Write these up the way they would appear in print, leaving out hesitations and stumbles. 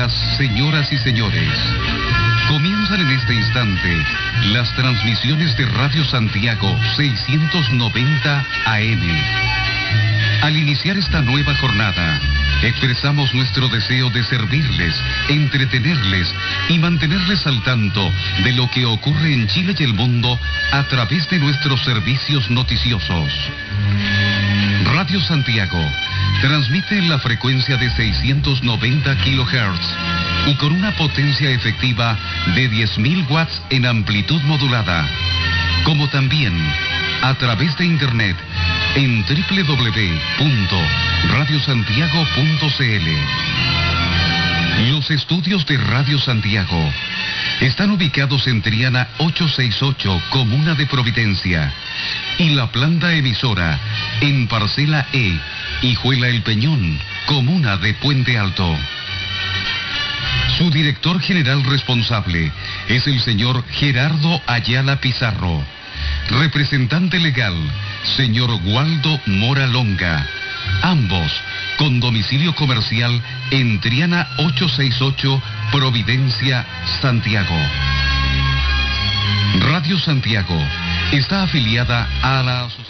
días, señoras y señores. Comienzan en este instante las transmisiones de Radio Santiago 690 AM. Al iniciar esta nueva jornada, expresamos nuestro deseo de servirles, entretenerles y mantenerles al tanto de lo que ocurre en Chile y el mundo a través de nuestros servicios noticiosos. Radio Santiago transmite en la frecuencia de 690 kHz y con una potencia efectiva de 10.000 watts en amplitud modulada, como también a través de internet en www.radiosantiago.cl. Los estudios de Radio Santiago están ubicados en Triana 868, Comuna de Providencia, y la planta emisora en Parcela E, Hijuela El Peñón, Comuna de Puente Alto. Su director general responsable es el señor Gerardo Ayala Pizarro. Representante legal, señor Waldo Mora Longa. Ambos con domicilio comercial en Triana 868, Providencia, Santiago. Radio Santiago está afiliada a la asociación.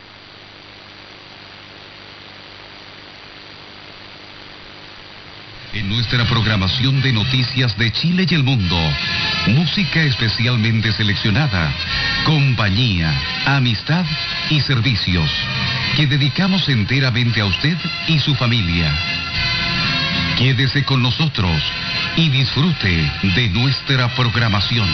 En nuestra programación de noticias de Chile y el mundo, música especialmente seleccionada, compañía, amistad y servicios que dedicamos enteramente a usted y su familia. Quédese con nosotros y disfrute de nuestra programación.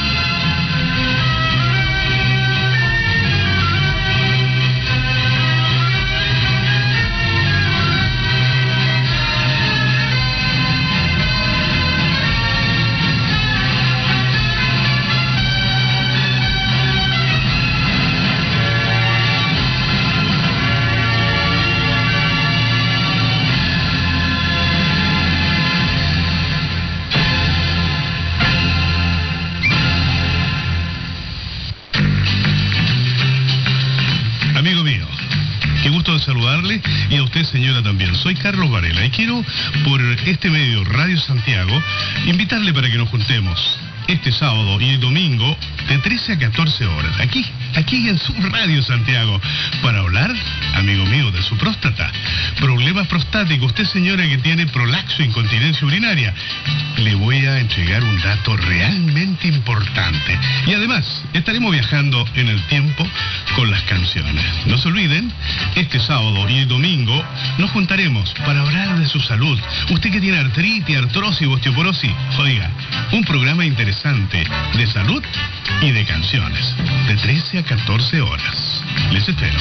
Saludarle y a usted, señora, también. Soy Carlos Varela y quiero, por este medio, Radio Santiago, invitarle para que nos juntemos este sábado y el domingo de 13 a 14 horas, aquí en su Radio Santiago, para hablar, amigo mío, de su próstata. Problemas prostáticos, usted, señora, que tiene prolapso, incontinencia urinaria. Le voy a entregar un dato realmente importante. Y además, estaremos viajando en el tiempo con las canciones. No se olviden, este sábado y el domingo nos juntaremos para hablar de su salud. Usted que tiene artritis, artrosis, osteoporosis, oiga, un programa interesante de salud y de canciones, de 13 a 14 horas. Les espero.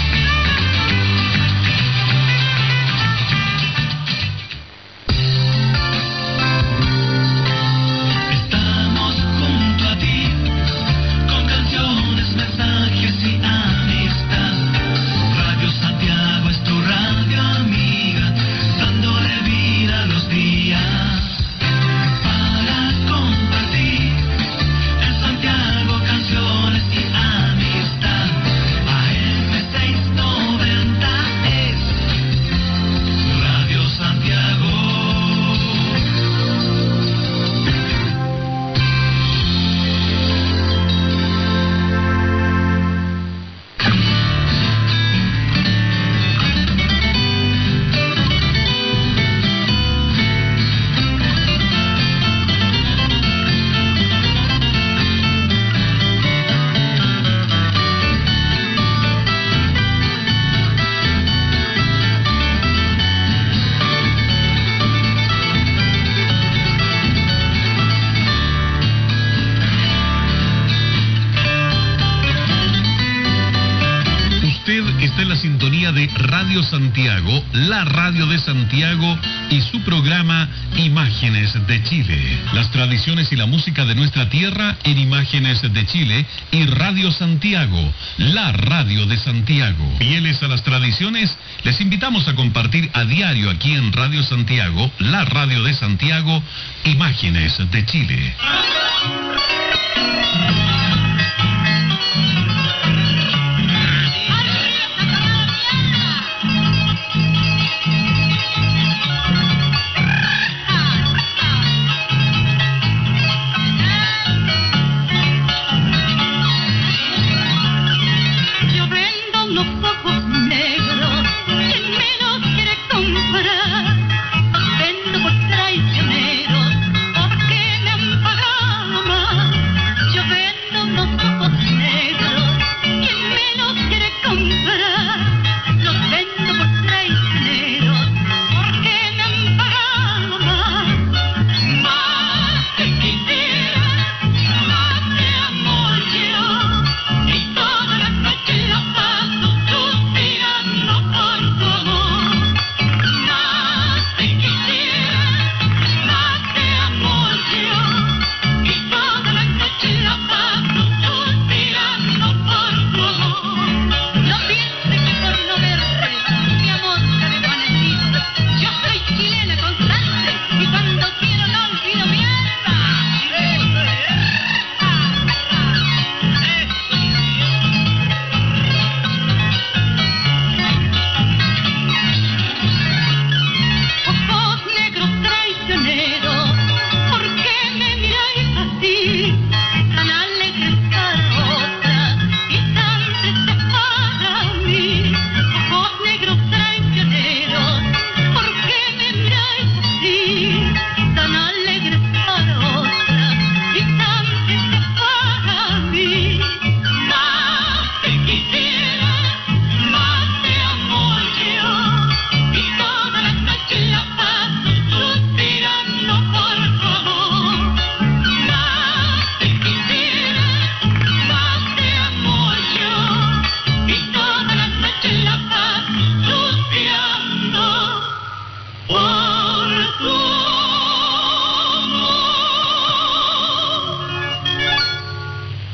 Radio Santiago, la radio de Santiago y su programa Imágenes de Chile. Las tradiciones y la música de nuestra tierra en Imágenes de Chile y Radio Santiago, la radio de Santiago. Fieles a las tradiciones, les invitamos a compartir a diario aquí en Radio Santiago, la radio de Santiago, Imágenes de Chile.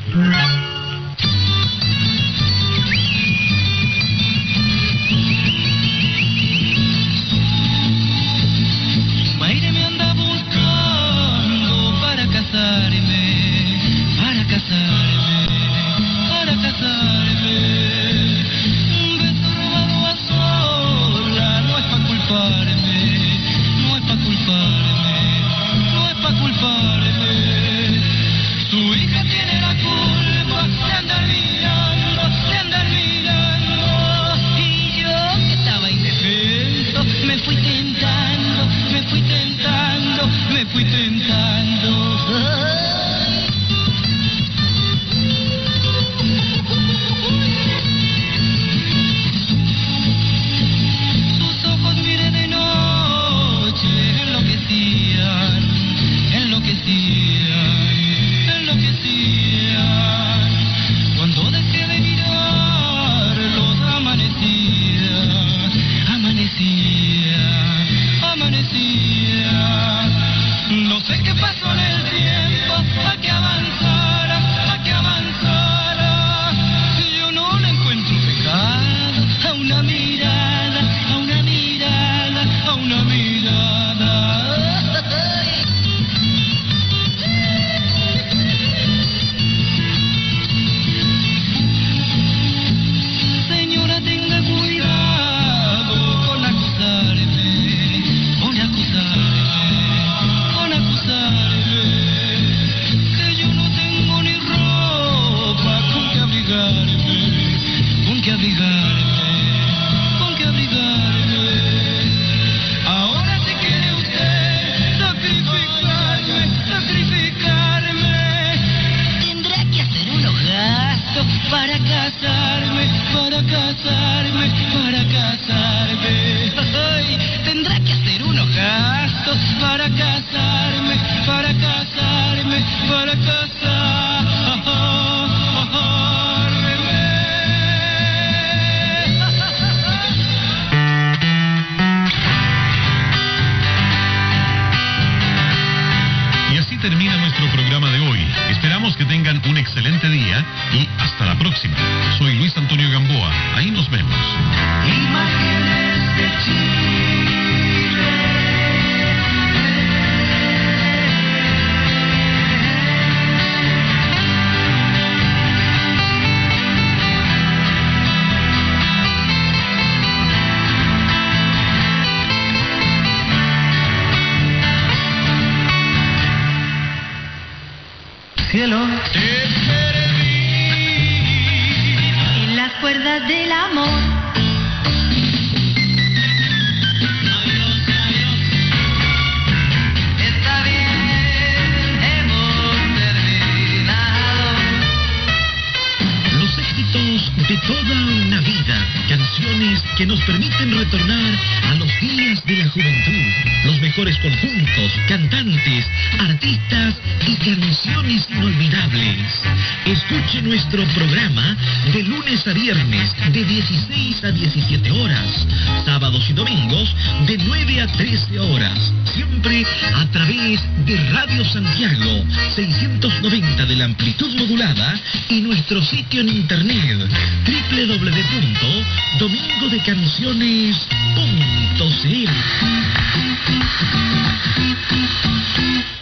Maire me anda buscando para casarme, para casarme, para casarme. Un beso robado a sola no es pa' culparme, no es pa' culparme, no es pa' culparme. Su hija tiene la culpa de andar mirando, de andar mirando. Y yo que estaba indefenso, me fui tentando, me fui tentando, me fui tentando. Sus ojos miré de noche, enloquecían, enloquecían, enloquecían. Cuando dejé de mirarlos, amanecía, amanecía, amanecía. No sé qué pasó en el tiempo, a que avanzara, a que avanzara. Yo no le encuentro pecado a una mirada, a una mirada, a una mirada. Señora, tenga cuidado con acusarme, con acusarme, con acusarme, que yo no tengo ni ropa con que abrigarme, con que abrigarme, con que abrigarme. Ahora si quiere usted sacrificarme, sacrificarme, tendrá que hacer unos gastos para casarme, para casarme, para casarme. Ay, tendrá que hacer unos gastos para casarme, para casarme, para Y así termina nuestro programa de hoy. Esperamos que tengan un excelente día y hasta la próxima. Soy Luis Antonio Gamboa. Ahí nos vemos. Imágenes de Cielo, En las cuerdas del amor. está bien, hemos terminado. Los éxitos de toda una vida, canciones que nos permiten retornar a los días de la juventud, los mejores conjuntos, cantantes, artistas y canciones inolvidables. Escuche nuestro programa de lunes a viernes de 16 a 17 horas, sábados y domingos de 9 a 13 horas, siempre a través de Radio Santiago 690 de la amplitud modulada y nuestro sitio en internet www.domingodecanciones.cl.